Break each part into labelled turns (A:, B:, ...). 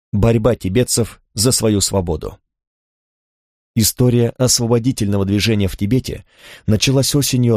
A: Борьба тибетцев за свою свободу. История освободительного движения в Тибете началась осенью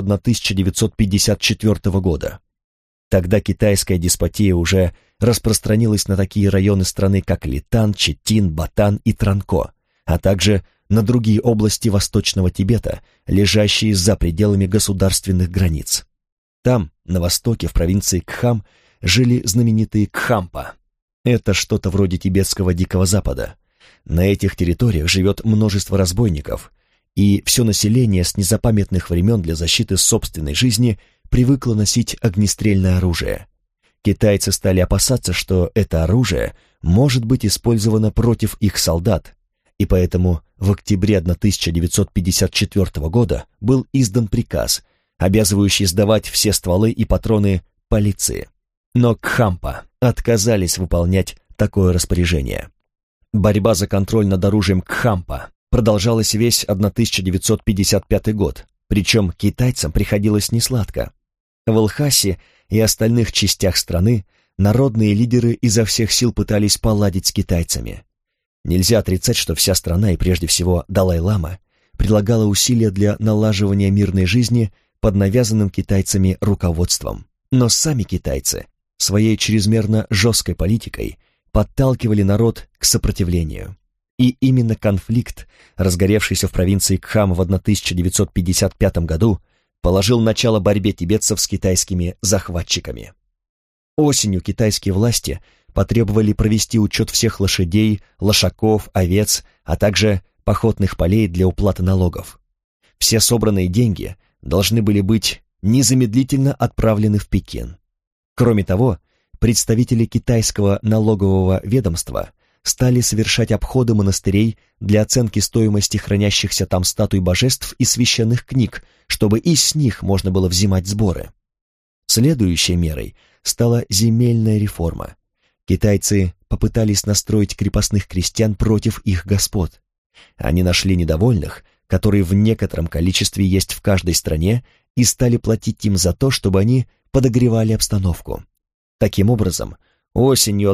A: 1954 года. Тогда китайская деспотия уже распространилась на такие районы страны, как Литан, Читин, Батан и Транко, а также на другие области Восточного Тибета, лежащие за пределами государственных границ. Там, на востоке, в провинции Кхам, жили знаменитые Кхампа. Это что-то вроде тибетского Дикого Запада. На этих территориях живет множество разбойников, и все население с незапамятных времен для защиты собственной жизни привыкло носить огнестрельное оружие. Китайцы стали опасаться, что это оружие может быть использовано против их солдат, и поэтому в октябре 1954 года был издан приказ, обязывающий сдавать все стволы и патроны полиции. Но Кхампа отказались выполнять такое распоряжение. Борьба за контроль над оружием Кхампа продолжалась весь 1955 год, причем китайцам приходилось несладко. В Лхасе и остальных частях страны народные лидеры изо всех сил пытались поладить с китайцами. Нельзя отрицать, что вся страна, и прежде всего Далай-лама, прилагала усилия для налаживания мирной жизни под навязанным китайцами руководством. Но сами китайцы своей чрезмерно жесткой политикой подталкивали народ к сопротивлению. И именно конфликт, разгоревшийся в провинции Кхам в 1955 году, положил начало борьбе тибетцев с китайскими захватчиками. Осенью китайские власти потребовали провести учет всех лошадей, лошаков, овец, а также походных полей для уплаты налогов. Все собранные деньги должны были быть незамедлительно отправлены в Пекин. Кроме того, представители китайского налогового ведомства стали совершать обходы монастырей для оценки стоимости хранящихся там статуй божеств и священных книг, чтобы и с них можно было взимать сборы. Следующей мерой стала земельная реформа. Китайцы попытались настроить крепостных крестьян против их господ. Они нашли недовольных, которые в некотором количестве есть в каждой стране, и стали платить им за то, чтобы они подогревали обстановку. Таким образом, осенью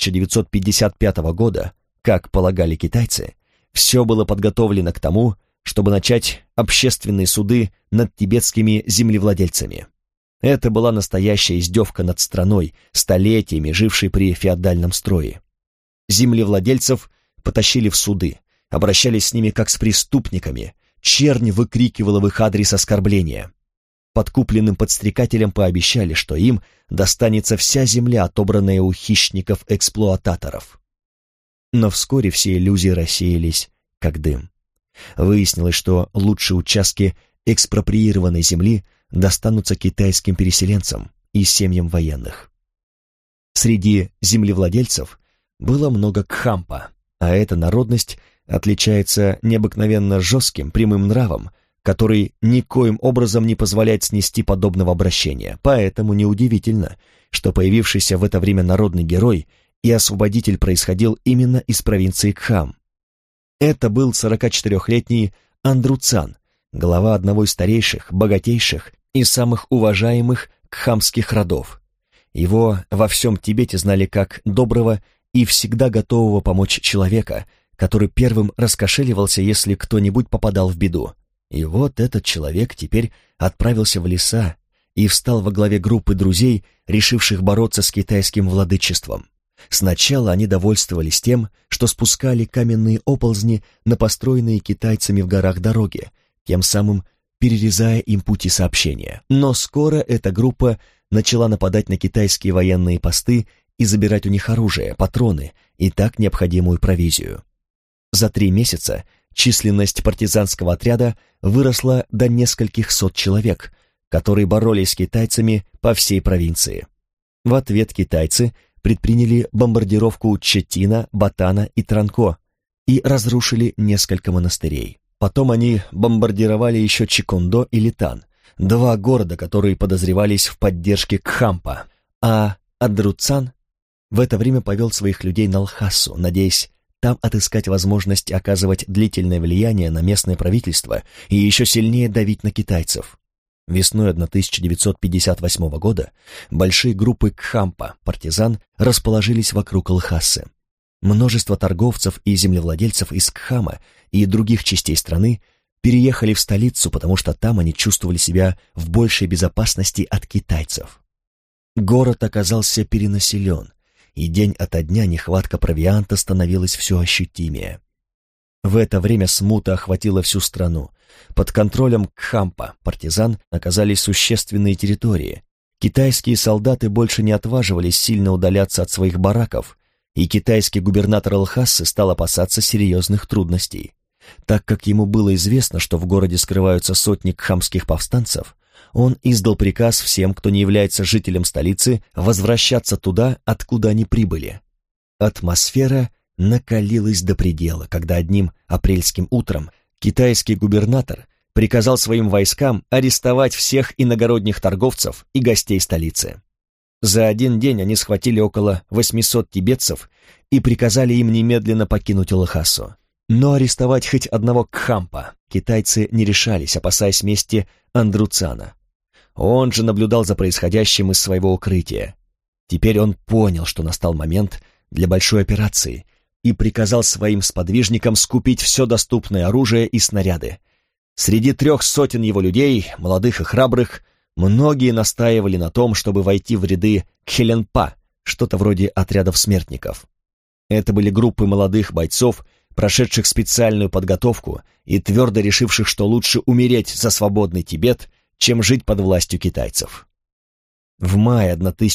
A: 1955 года, как полагали китайцы, все было подготовлено к тому, чтобы начать общественные суды над тибетскими землевладельцами. Это была настоящая издевка над страной, столетиями жившей при феодальном строе. Землевладельцев потащили в суды, обращались с ними как с преступниками, чернь выкрикивала в их адрес оскорбления. Подкупленным подстрекателям пообещали, что им достанется вся земля, отобранная у хищников-эксплуататоров. Но вскоре все иллюзии рассеялись, как дым. Выяснилось, что лучшие участки экспроприированной земли достанутся китайским переселенцам и семьям военных. Среди землевладельцев было много кхампа, а эта народность отличается необыкновенно жестким прямым нравом, который никоим образом не позволяет снести подобного обращения. Поэтому неудивительно, что появившийся в это время народный герой и освободитель происходил именно из провинции Кхам. Это был 44-летний Андруцан, глава одного из старейших, богатейших и самых уважаемых кхамских родов. Его во всем Тибете знали как доброго и всегда готового помочь человека, который первым раскошеливался, если кто-нибудь попадал в беду. И вот этот человек теперь отправился в леса и встал во главе группы друзей, решивших бороться с китайским владычеством. Сначала они довольствовались тем, что спускали каменные оползни на построенные китайцами в горах дороги, тем самым перерезая им пути сообщения. Но скоро эта группа начала нападать на китайские военные посты и забирать у них оружие, патроны и так необходимую провизию. За 3 месяца численность партизанского отряда выросла до нескольких сот человек, которые боролись с китайцами по всей провинции. В ответ китайцы предприняли бомбардировку Читина, Батана и Транко и разрушили несколько монастырей. Потом они бомбардировали еще Чикондо и Литан, 2 города, которые подозревались в поддержке Кхампа, а Андруцан в это время повел своих людей на Лхасу, надеясь там отыскать возможность оказывать длительное влияние на местное правительство и еще сильнее давить на китайцев. Весной 1958 года большие группы Кхампа, партизан, расположились вокруг Лхасы. Множество торговцев и землевладельцев из Кхама и других частей страны переехали в столицу, потому что там они чувствовали себя в большей безопасности от китайцев. Город оказался перенаселен, и день ото дня нехватка провианта становилась все ощутимее. В это время смута охватила всю страну. Под контролем Кхампа партизан оказались существенные территории. Китайские солдаты больше не отваживались сильно удаляться от своих бараков, и китайский губернатор Лхасы стал опасаться серьезных трудностей. Так как ему было известно, что в городе скрываются сотни кхамских повстанцев, он издал приказ всем, кто не является жителем столицы, возвращаться туда, откуда они прибыли. Атмосфера накалилась до предела, когда одним апрельским утром китайский губернатор приказал своим войскам арестовать всех иногородних торговцев и гостей столицы. За один день они схватили около 800 тибетцев и приказали им немедленно покинуть Лхасу. Но арестовать хоть одного Кхампа китайцы не решались, опасаясь мести Андруцана. Он же наблюдал за происходящим из своего укрытия. Теперь он понял, что настал момент для большой операции, и приказал своим сподвижникам скупить все доступное оружие и снаряды. Среди 300 его людей, молодых и храбрых, многие настаивали на том, чтобы войти в ряды Кхеленпа, что-то вроде отрядов смертников. Это были группы молодых бойцов, прошедших специальную подготовку и твердо решивших, что лучше умереть за свободный Тибет, чем жить под властью китайцев. В мае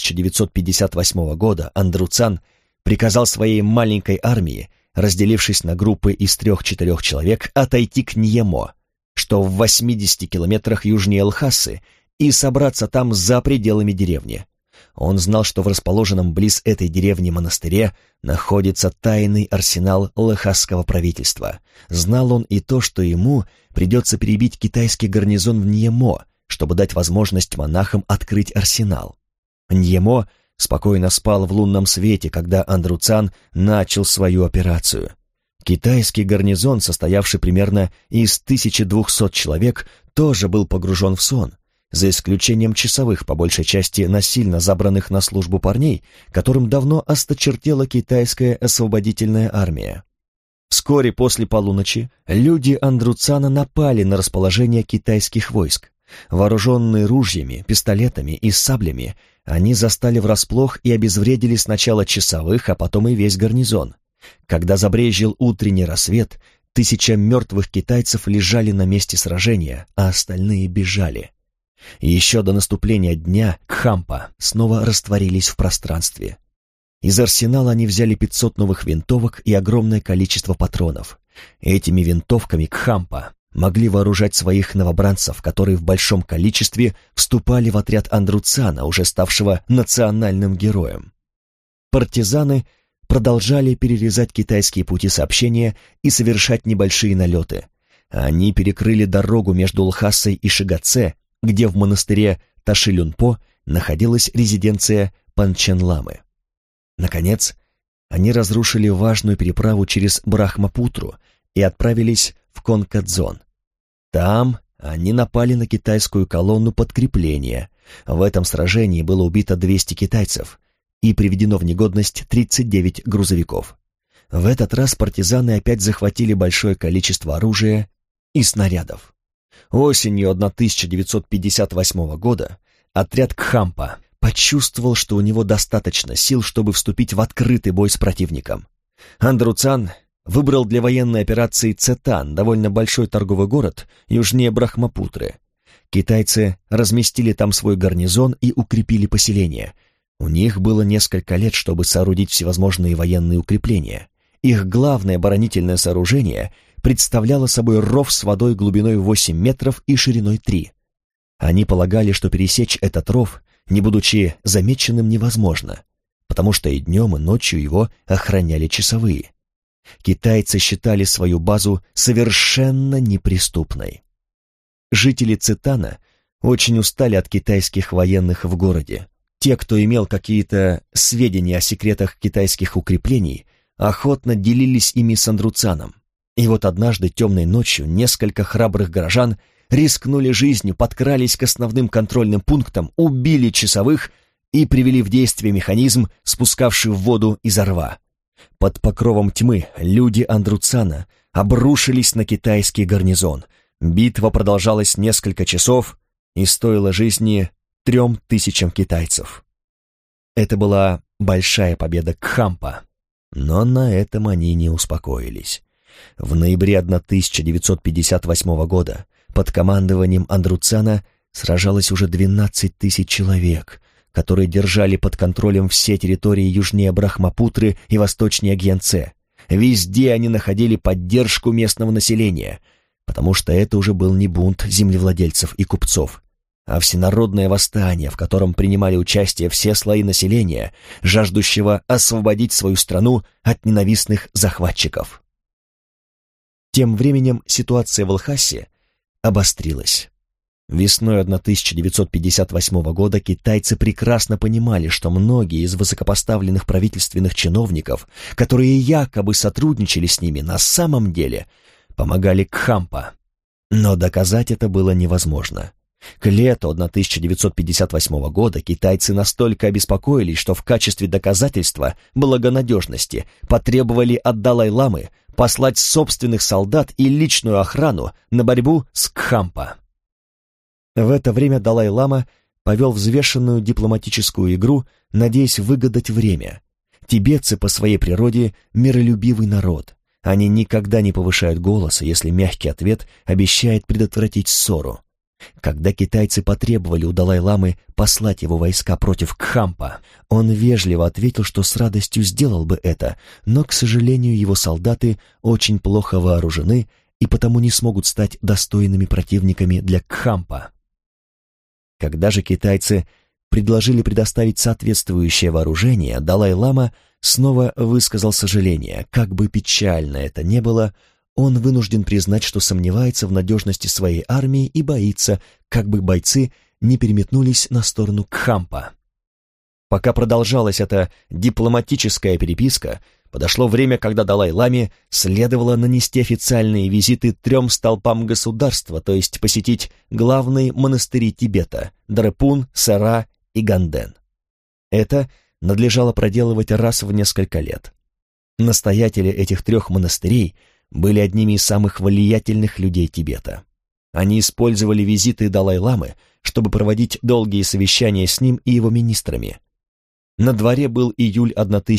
A: 1958 года Андруцан приказал своей маленькой армии, разделившись на группы из 3-4 человек, отойти к Ньемо, что в 80 километрах южнее Лхасы, и собраться там за пределами деревни. Он знал, что в расположенном близ этой деревни монастыре находится тайный арсенал лхасского правительства. Знал он и то, что ему придется перебить китайский гарнизон в Ньемо, чтобы дать возможность монахам открыть арсенал. Ньемо спокойно спал в лунном свете, когда Андруцан начал свою операцию. Китайский гарнизон, состоявший примерно из 1200 человек, тоже был погружен в сон, за исключением часовых, по большей части насильно забранных на службу парней, которым давно осточертела китайская освободительная армия. Вскоре после полуночи люди Андруцана напали на расположение китайских войск. Вооруженные ружьями, пистолетами и саблями, они застали врасплох и обезвредили сначала часовых, а потом и весь гарнизон. Когда забрезжил утренний рассвет, 1000 мертвых китайцев лежали на месте сражения, а остальные бежали. Еще до наступления дня Кхампа снова растворились в пространстве. Из арсенала они взяли 500 новых винтовок и огромное количество патронов. Этими винтовками Кхампа могли вооружать своих новобранцев, которые в большом количестве вступали в отряд Андруцана, уже ставшего национальным героем. Партизаны продолжали перерезать китайские пути сообщения и совершать небольшие налеты. Они перекрыли дорогу между Лхасой и Шигаце, где в монастыре Ташилюнпо находилась резиденция Панченламы. Наконец, они разрушили важную переправу через Брахмапутру и отправились в Конкадзон. Там они напали на китайскую колонну подкрепления. В этом сражении было убито 200 китайцев и приведено в негодность 39 грузовиков. В этот раз партизаны опять захватили большое количество оружия и снарядов. Осенью 1958 года отряд Кхампа почувствовал, что у него достаточно сил, чтобы вступить в открытый бой с противником. Андруцан выбрал для военной операции Цетан, довольно большой торговый город южнее Брахмапутры. Китайцы разместили там свой гарнизон и укрепили поселение. У них было несколько лет, чтобы соорудить всевозможные военные укрепления. Их главное оборонительное сооружение представляло собой ров с водой глубиной 8 метров и шириной 3. Они полагали, что пересечь этот ров, не будучи замеченным, невозможно, потому что и днем, и ночью его охраняли часовые. Китайцы считали свою базу совершенно неприступной. Жители Цетана очень устали от китайских военных в городе. Те, кто имел какие-то сведения о секретах китайских укреплений, охотно делились ими с Андруцаном. И вот однажды темной ночью несколько храбрых горожан рискнули жизнью, подкрались к основным контрольным пунктам, убили часовых и привели в действие механизм, спускавший в воду из рва. Под покровом тьмы люди Андрусана обрушились на китайский гарнизон. Битва продолжалась несколько часов и стоила жизни 3000 китайцев. Это была большая победа Кхампа, но на этом они не успокоились. В ноябре 1958 года под командованием Андрусана сражалось уже 12 000 человек, которые держали под контролем все территории южнее Брахмапутры и восточнее Гьянце. Везде они находили поддержку местного населения, потому что это уже был не бунт землевладельцев и купцов, а всенародное восстание, в котором принимали участие все слои населения, жаждущего освободить свою страну от ненавистных захватчиков. Тем временем ситуация в Лхасе обострилась. Весной 1958 года китайцы прекрасно понимали, что многие из высокопоставленных правительственных чиновников, которые якобы сотрудничали с ними, на самом деле помогали Кхампа. Но доказать это было невозможно. К лету 1958 года китайцы настолько обеспокоились, что в качестве доказательства благонадежности потребовали от Далай-ламы послать собственных солдат и личную охрану на борьбу с Кхампа. В это время Далай-лама повел взвешенную дипломатическую игру, надеясь выгадать время. Тибетцы по своей природе миролюбивый народ. Они никогда не повышают голоса, если мягкий ответ обещает предотвратить ссору. Когда китайцы потребовали у Далай-ламы послать его войска против Кхампа, он вежливо ответил, что с радостью сделал бы это, но, к сожалению, его солдаты очень плохо вооружены и потому не смогут стать достойными противниками для Кхампа. Когда же китайцы предложили предоставить соответствующее вооружение, Далай-лама снова высказал сожаление. Как бы печально это ни было, он вынужден признать, что сомневается в надежности своей армии и боится, как бы бойцы не переметнулись на сторону Кхампа. Пока продолжалась эта дипломатическая переписка, подошло время, когда Далай-ламе следовало нанести официальные визиты 3 столпам государства, то есть посетить главные монастыри Тибета – Дрепун, Сера и Ганден. Это надлежало проделывать раз в несколько лет. Настоятели этих 3 монастырей были одними из самых влиятельных людей Тибета. Они использовали визиты Далай-ламы, чтобы проводить долгие совещания с ним и его министрами. На дворе был июль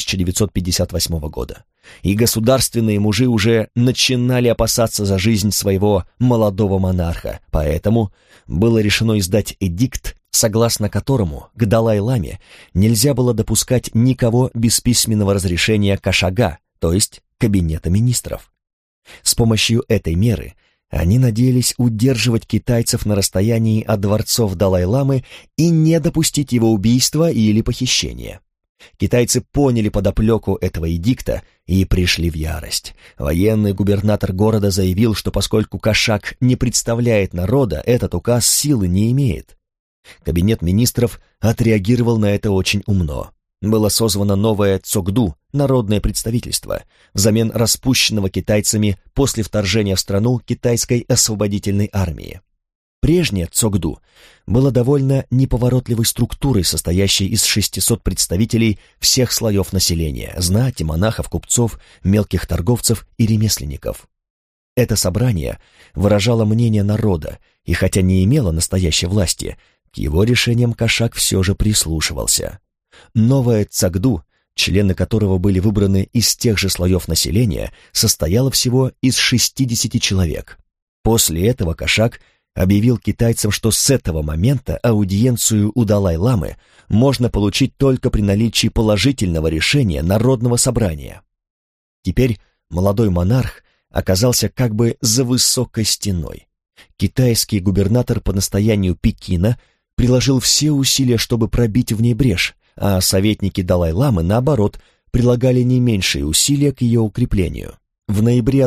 A: 1958 года, и государственные мужи уже начинали опасаться за жизнь своего молодого монарха, поэтому было решено издать эдикт, согласно которому к Далай-ламе нельзя было допускать никого без письменного разрешения Кашага, то есть кабинета министров. С помощью этой меры они надеялись удерживать китайцев на расстоянии от дворцов Далай-ламы и не допустить его убийства или похищения. Китайцы поняли подоплеку этого эдикта и пришли в ярость. Военный губернатор города заявил, что поскольку Кашаг не представляет народа, этот указ силы не имеет. Кабинет министров отреагировал на это очень умно. Было созвано новое Цогду, народное представительство, взамен распущенного китайцами после вторжения в страну китайской освободительной армии. Прежнее Цогду было довольно неповоротливой структурой, состоящей из 600 представителей всех слоев населения, знати, монахов, купцов, мелких торговцев и ремесленников. Это собрание выражало мнение народа, и хотя не имело настоящей власти, к его решениям Кашаг все же прислушивался. Новое Цогду, члены которого были выбраны из тех же слоев населения, состояло всего из 60 человек. После этого Кашаг объявил китайцам, что с этого момента аудиенцию у Далай-ламы можно получить только при наличии положительного решения Народного собрания. Теперь молодой монарх оказался как бы за высокой стеной. Китайский губернатор по настоянию Пекина приложил все усилия, чтобы пробить в ней брешь, а советники Далай-ламы, наоборот, прилагали не меньшие усилия к ее укреплению. В ноябре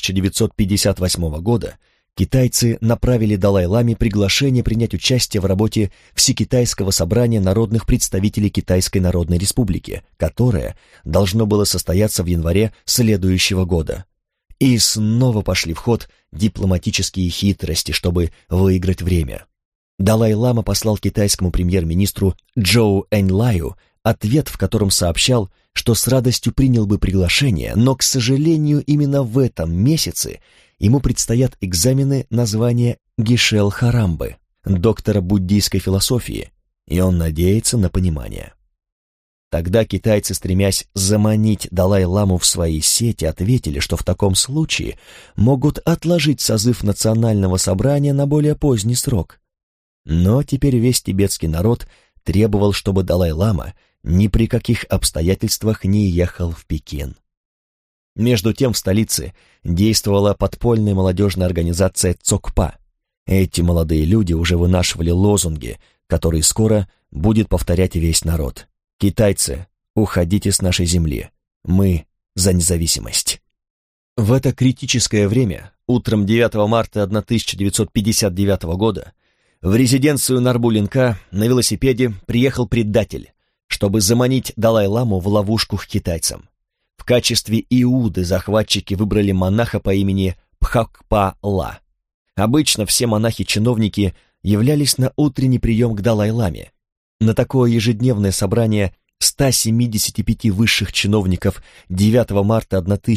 A: 1958 года китайцы направили Далай-ламе приглашение принять участие в работе Всекитайского собрания народных представителей Китайской Народной Республики, которое должно было состояться в январе следующего года. И снова пошли в ход дипломатические хитрости, чтобы выиграть время. Далай-лама послал китайскому премьер-министру Чжоу Эньлаю ответ, в котором сообщал, что с радостью принял бы приглашение, но, к сожалению, именно в этом месяце ему предстоят экзамены на звание Гишел-Харамбы, доктора буддийской философии, и он надеется на понимание. Тогда китайцы, стремясь заманить Далай-ламу в свои сети, ответили, что в таком случае могут отложить созыв национального собрания на более поздний срок. Но теперь весь тибетский народ требовал, чтобы Далай-лама ни при каких обстоятельствах не ехал в Пекин. Между тем в столице действовала подпольная молодежная организация Цокпа. Эти молодые люди уже вынашивали лозунги, которые скоро будет повторять весь народ. «Китайцы, уходите с нашей земли. Мы за независимость». В это критическое время, утром 9 марта 1959 года, в резиденцию Нарбулинка на велосипеде приехал предатель, чтобы заманить Далай-ламу в ловушку к китайцам. В качестве Иуды захватчики выбрали монаха по имени Пхакпа-ла. Обычно все монахи-чиновники являлись на утренний прием к Далай-ламе. На такое ежедневное собрание 175 высших чиновников 9 марта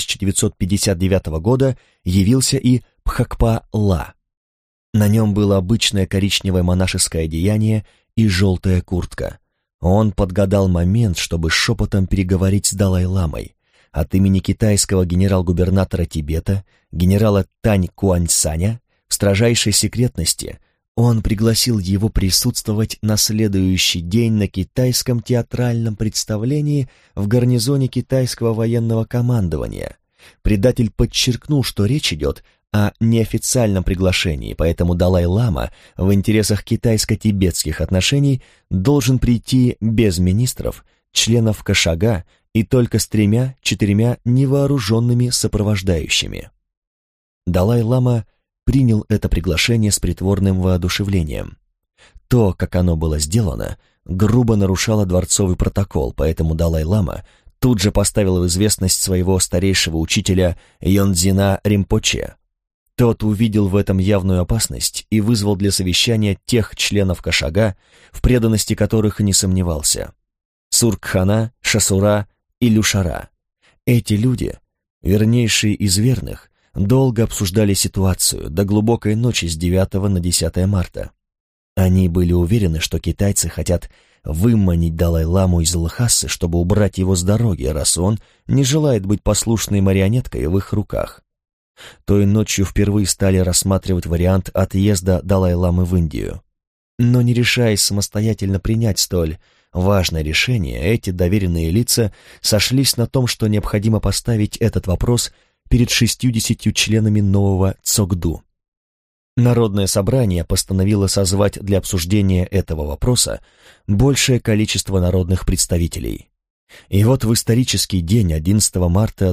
A: 1959 года явился и Пхакпа-ла. На нем было обычное коричневое монашеское одеяние и желтая куртка. Он подгадал момент, чтобы шепотом переговорить с Далай-ламой. От имени китайского генерал-губернатора Тибета, генерала Тань Куаньсаня, в строжайшей секретности он пригласил его присутствовать на следующий день на китайском театральном представлении в гарнизоне китайского военного командования. Предатель подчеркнул, что речь идет о неофициальном приглашении, поэтому Далай-лама в интересах китайско-тибетских отношений должен прийти без министров, членов Кашага и только с 3-4 невооруженными сопровождающими. Далай-лама принял это приглашение с притворным воодушевлением. То, как оно было сделано, грубо нарушало дворцовый протокол, поэтому Далай-лама тут же поставил в известность своего старейшего учителя Йонзина Ринпоче. Тот увидел в этом явную опасность и вызвал для совещания тех членов Кашага, в преданности которых не сомневался: Суркхана, Шасура и Люшара. Эти люди, вернейшие из верных, долго обсуждали ситуацию до глубокой ночи с 9 на 10 марта. Они были уверены, что китайцы хотят выманить Далай-ламу из Лхасы, чтобы убрать его с дороги, раз он не желает быть послушной марионеткой в их руках. Той ночью впервые стали рассматривать вариант отъезда Далай-ламы в Индию. Но не решаясь самостоятельно принять столь важное решение, эти доверенные лица сошлись на том, что необходимо поставить этот вопрос перед 60 членами нового Цогду. Народное собрание постановило созвать для обсуждения этого вопроса большее количество народных представителей. И вот в исторический день 11 марта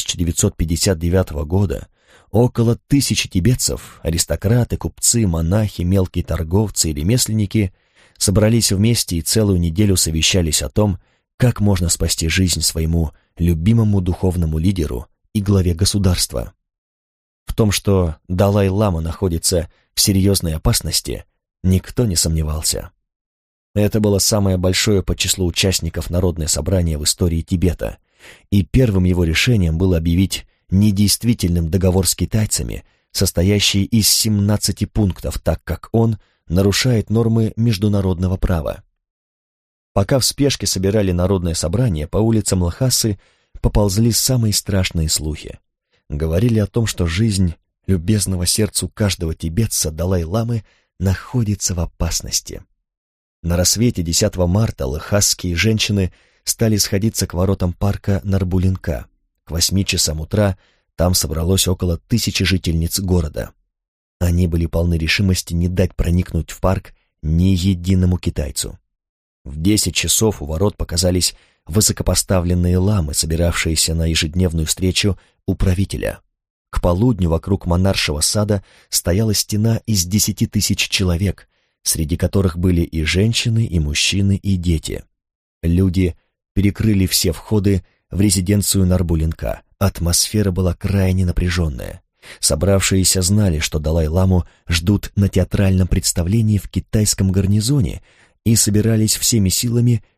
A: 1959 года около 1000 тибетцев, аристократы, купцы, монахи, мелкие торговцы и ремесленники собрались вместе и целую неделю совещались о том, как можно спасти жизнь своему любимому духовному лидеру и главе государства. В том, что Далай-лама находится в серьезной опасности, никто не сомневался. Это было самое большое по числу участников народное собрание в истории Тибета, и первым его решением было объявить недействительным договор с китайцами, состоящий из 17 пунктов, так как он нарушает нормы международного права. Пока в спешке собирали народное собрание, по улицам Лхасы поползли самые страшные слухи. Говорили о том, что жизнь любезного сердцу каждого тибетца Далай-ламы находится в опасности. На рассвете 10 марта лхасские женщины стали сходиться к воротам парка Нарбулинка. К 8 часам утра там собралось около 1000 жительниц города. Они были полны решимости не дать проникнуть в парк ни единому китайцу. В 10 часов у ворот показались высокопоставленные ламы, собиравшиеся на ежедневную встречу у правителя. К полудню вокруг монаршего сада стояла стена из 10 000 человек, среди которых были и женщины, и мужчины, и дети. Люди перекрыли все входы в резиденцию Нарбулинка. Атмосфера была крайне напряженная. Собравшиеся знали, что Далай-ламу ждут на театральном представлении в китайском гарнизоне и собирались всеми силами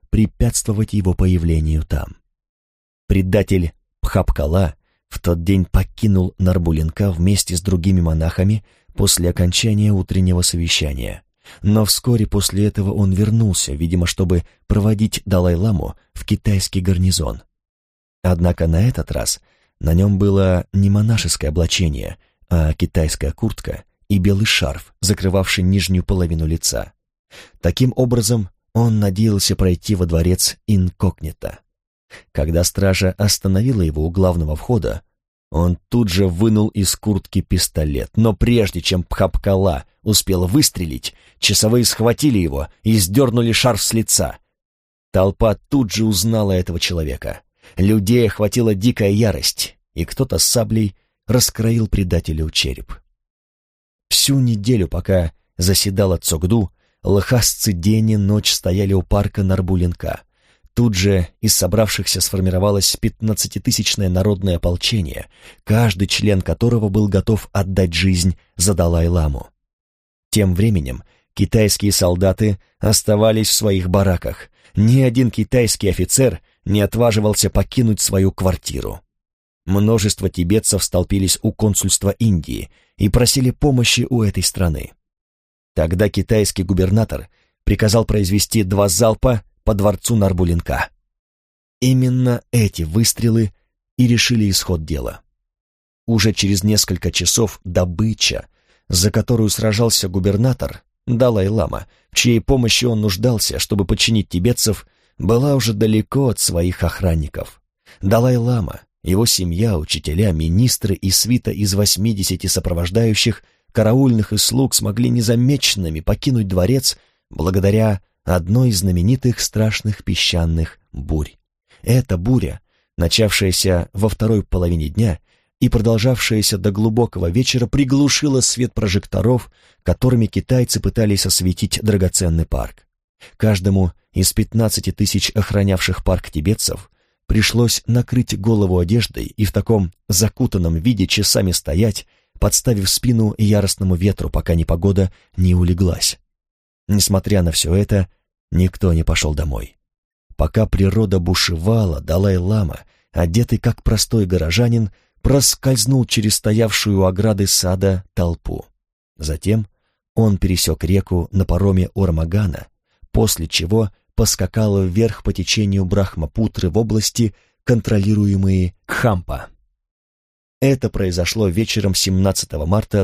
A: препятствовать его появлению там. Предатель Бхапкала в тот день покинул Нарбулинка вместе с другими монахами после окончания утреннего совещания, но вскоре после этого он вернулся, видимо, чтобы проводить Далай-ламу в китайский гарнизон. Однако на этот раз на нем было не монашеское облачение, а китайская куртка и белый шарф, закрывавший нижнюю половину лица. Таким образом, он надеялся пройти во дворец инкогнито. Когда стража остановила его у главного входа, он тут же вынул из куртки пистолет, но прежде чем Бхапкала успел выстрелить, часовые схватили его и сдернули шарф с лица. Толпа тут же узнала этого человека. Людей охватила дикая ярость, и кто-то с саблей раскроил предателю череп. Всю неделю, пока заседала Цогду, лхасцы день и ночь стояли у парка Нарбулинка. Тут же из собравшихся сформировалось 15-тысячное народное ополчение, каждый член которого был готов отдать жизнь за Далай-ламу. Тем временем китайские солдаты оставались в своих бараках. Ни один китайский офицер не отваживался покинуть свою квартиру. Множество тибетцев столпились у консульства Индии и просили помощи у этой страны. Тогда китайский губернатор приказал произвести 2 залпа по дворцу Нарбулинка. Именно эти выстрелы и решили исход дела. Уже через несколько часов добыча, за которую сражался губернатор, Далай-лама, в чьей помощи он нуждался, чтобы подчинить тибетцев, была уже далеко от своих охранников. Далай-лама, его семья, учителя, министры и свита из 80 сопровождающих, караульных и слуг смогли незамеченными покинуть дворец благодаря одной из знаменитых страшных песчаных бурь. Эта буря, начавшаяся во второй половине дня и продолжавшаяся до глубокого вечера, приглушила свет прожекторов, которыми китайцы пытались осветить драгоценный парк. Каждому из 15 тысяч охранявших парк тибетцев пришлось накрыть голову одеждой и в таком закутанном виде часами стоять, подставив спину яростному ветру, пока непогода не улеглась. Несмотря на все это, никто не пошел домой. Пока природа бушевала, Далай-лама, одетый как простой горожанин, проскользнул через стоявшую у ограды сада толпу. Затем он пересек реку на пароме Ормагана, после чего поскакал вверх по течению Брахмапутры в области, контролируемые Кхампа. Это произошло вечером 17 марта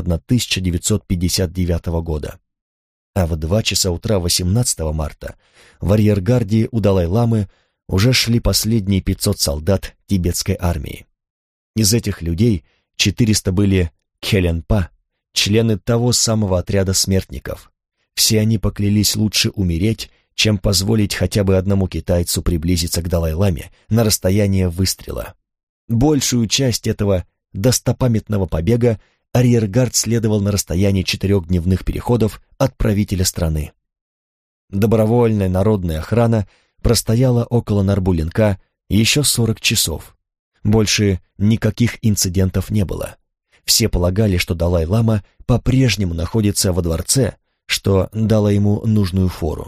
A: 1959 года. А в 2 часа утра 18 марта в арьергарде у Далай-ламы уже шли последние 500 солдат тибетской армии. Из этих людей 400 были кхеленпа, члены того самого отряда смертников. Все они поклялись лучше умереть, чем позволить хотя бы одному китайцу приблизиться к Далай-ламе на расстояние выстрела. Большую часть этого достопамятного побега арьергард следовал на расстоянии 4-дневных переходов от правителя страны. Добровольная народная охрана простояла около Нарбулинка еще 40 часов. Больше никаких инцидентов не было. Все полагали, что Далай-лама по-прежнему находится во дворце, что дало ему нужную фору.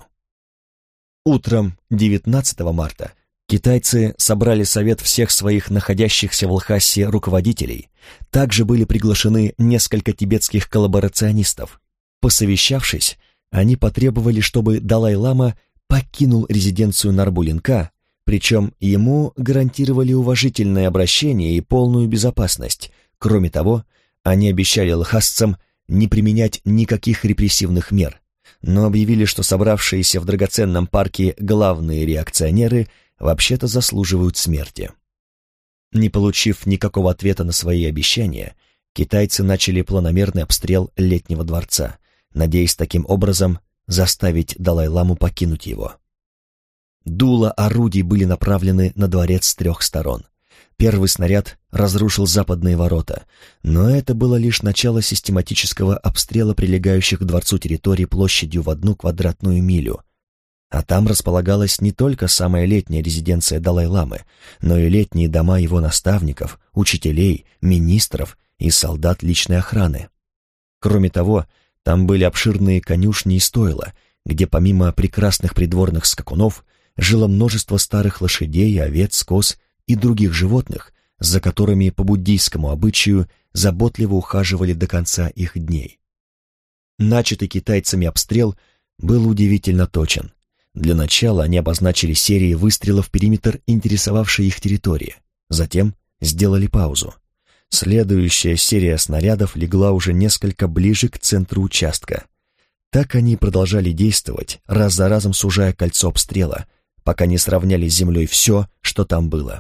A: Утром 19 марта китайцы собрали совет всех своих находящихся в Лхасе руководителей. Также были приглашены несколько тибетских коллаборационистов. Посовещавшись, они потребовали, чтобы Далай-лама покинул резиденцию Нарбулинка, причем ему гарантировали уважительное обращение и полную безопасность. Кроме того, они обещали лхасцам не применять никаких репрессивных мер, но объявили, что собравшиеся в драгоценном парке главные реакционеры вообще-то заслуживают смерти. Не получив никакого ответа на свои обещания, китайцы начали планомерный обстрел Летнего дворца, надеясь таким образом заставить Далай-ламу покинуть его. Дула орудий были направлены на дворец с 3 сторон. Первый снаряд разрушил западные ворота, но это было лишь начало систематического обстрела прилегающих к дворцу территорий площадью в 1 квадратную милю. А там располагалась не только самая летняя резиденция Далай-ламы, но и летние дома его наставников, учителей, министров и солдат личной охраны. Кроме того, там были обширные конюшни и стойла, где помимо прекрасных придворных скакунов жило множество старых лошадей, овец, коз и других животных, за которыми по буддийскому обычаю заботливо ухаживали до конца их дней. Начатый китайцами обстрел был удивительно точен. Для начала они обозначили серии выстрелов в периметр интересовавшей их территории, затем сделали паузу. Следующая серия снарядов легла уже несколько ближе к центру участка. Так они продолжали действовать, раз за разом сужая кольцо обстрела, пока не сравняли с землей все, что там было.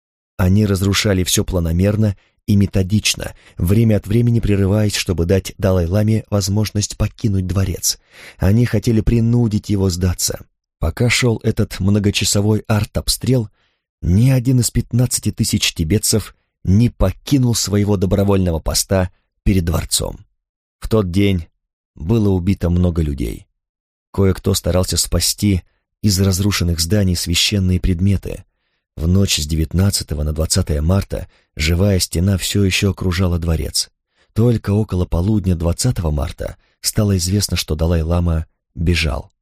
A: Они разрушали все планомерно и методично, время от времени прерываясь, чтобы дать Далай-ламе возможность покинуть дворец. Они хотели принудить его сдаться. Пока шел этот многочасовой артобстрел, ни один из 15 тысяч тибетцев не покинул своего добровольного поста перед дворцом. В тот день было убито много людей. Кое-кто старался спасти из разрушенных зданий священные предметы. В ночь с 19 на 20 марта живая стена все еще окружала дворец. Только около полудня 20 марта стало известно, что Далай-лама бежал.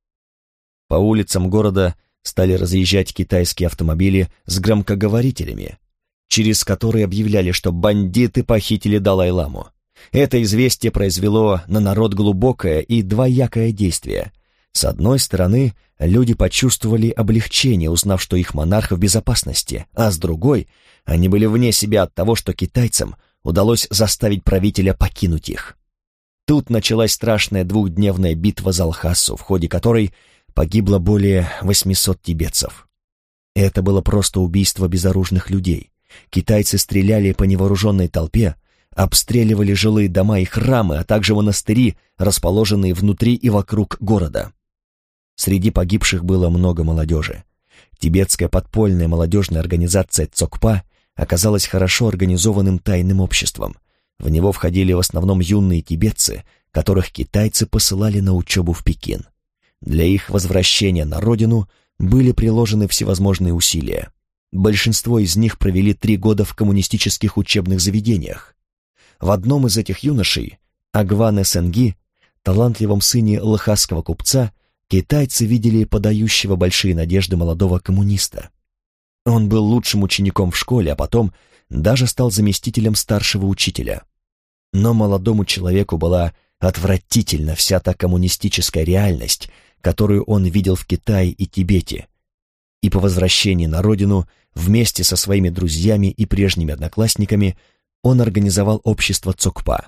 A: По улицам города стали разъезжать китайские автомобили с громкоговорителями, через которые объявляли, что бандиты похитили Далай-ламу. Это известие произвело на народ глубокое и двоякое действие. С одной стороны, люди почувствовали облегчение, узнав, что их монарх в безопасности, а с другой, они были вне себя от того, что китайцам удалось заставить правителя покинуть их. Тут началась страшная двухдневная битва за Лхасу, в ходе которой погибло более 800 тибетцев. Это было просто убийство безоружных людей. Китайцы стреляли по невооруженной толпе, обстреливали жилые дома и храмы, а также монастыри, расположенные внутри и вокруг города. Среди погибших было много молодежи. Тибетская подпольная молодежная организация Цокпа оказалась хорошо организованным тайным обществом. В него входили в основном юные тибетцы, которых китайцы посылали на учебу в Пекин. Для их возвращения на родину были приложены всевозможные усилия. Большинство из них провели 3 года в коммунистических учебных заведениях. В одном из этих юношей, Агване Сенги, талантливом сыне лхасского купца, китайцы видели подающего большие надежды молодого коммуниста. Он был лучшим учеником в школе, а потом даже стал заместителем старшего учителя. Но молодому человеку была отвратительна вся та коммунистическая реальность, которую он видел в Китае и Тибете, и по возвращении на родину вместе со своими друзьями и прежними одноклассниками он организовал общество Цокпа.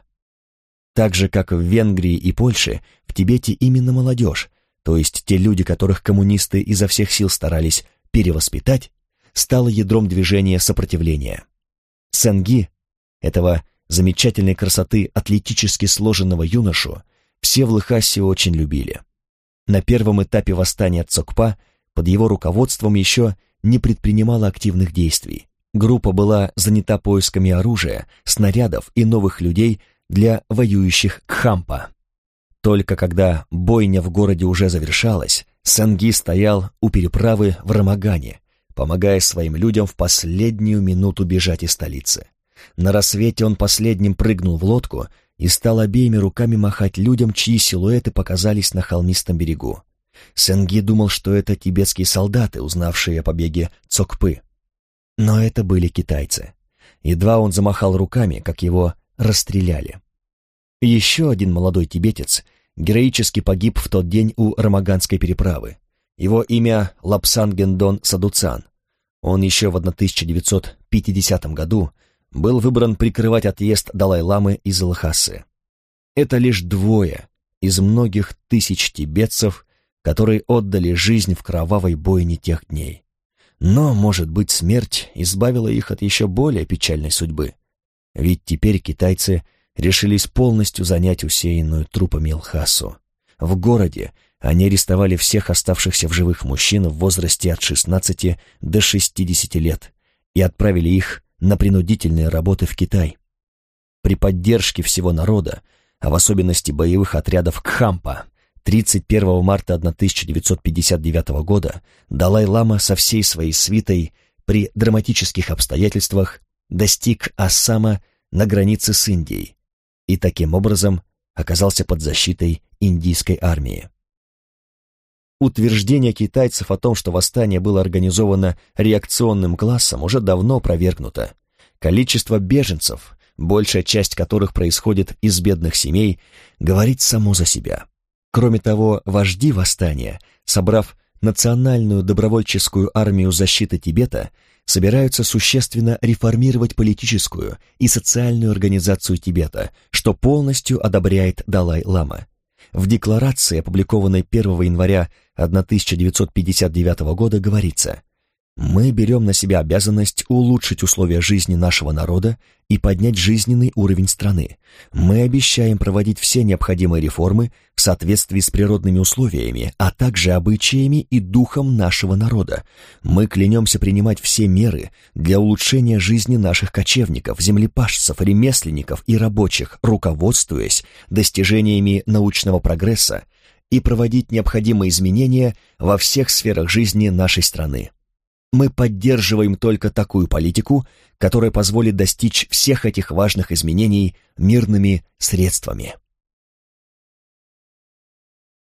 A: Так же, как в Венгрии и Польше, в Тибете именно молодежь, то есть те люди, которых коммунисты изо всех сил старались перевоспитать, стала ядром движения сопротивления. Сенги, этого замечательной красоты атлетически сложенного юношу, все в Лхасе очень любили. На первом этапе восстания Цокпа под его руководством еще не предпринимала активных действий. Группа была занята поисками оружия, снарядов и новых людей для воюющих Кхампа. Только когда бойня в городе уже завершалась, Сенги стоял у переправы в Рамагане, помогая своим людям в последнюю минуту бежать из столицы. На рассвете он последним прыгнул в лодку и стал обеими руками махать людям, чьи силуэты показались на холмистом берегу. Сенги думал, что это тибетские солдаты, узнавшие о побеге Цокпы. Но это были китайцы. Едва он замахал руками, как его расстреляли. Еще один молодой тибетец героически погиб в тот день у Рамаганской переправы. Его имя Лапсан Гендон Садуцан. Он еще в 1950 году был выбран прикрывать отъезд Далай-ламы из Лхасы. Это лишь 2 из многих тысяч тибетцев, которые отдали жизнь в кровавой бойне тех дней. Но, может быть, смерть избавила их от еще более печальной судьбы. Ведь теперь китайцы решились полностью занять усеянную трупами Лхасу. В городе они арестовали всех оставшихся в живых мужчин в возрасте от 16 до 60 лет и отправили их на принудительные работы в Китай. При поддержке всего народа, а в особенности боевых отрядов Кхампа, 31 марта 1959 года Далай-лама со всей своей свитой при драматических обстоятельствах достиг Ассама на границе с Индией и таким образом оказался под защитой индийской армии. Утверждение китайцев о том, что восстание было организовано реакционным классом, уже давно опровергнуто. Количество беженцев, большая часть которых происходит из бедных семей, говорит само за себя. Кроме того, вожди восстания, собрав Национальную добровольческую армию защиты Тибета, собираются существенно реформировать политическую и социальную организацию Тибета, что полностью одобряет Далай-лама. В декларации, опубликованной 1 января 1959 года, говорится: «Мы берем на себя обязанность улучшить условия жизни нашего народа и поднять жизненный уровень страны. Мы обещаем проводить все необходимые реформы в соответствии с природными условиями, а также обычаями и духом нашего народа. Мы клянемся принимать все меры для улучшения жизни наших кочевников, землепашцев, ремесленников и рабочих, руководствуясь достижениями научного прогресса, и проводить необходимые изменения во всех сферах жизни нашей страны. Мы поддерживаем только такую политику, которая позволит достичь всех этих важных изменений мирными средствами».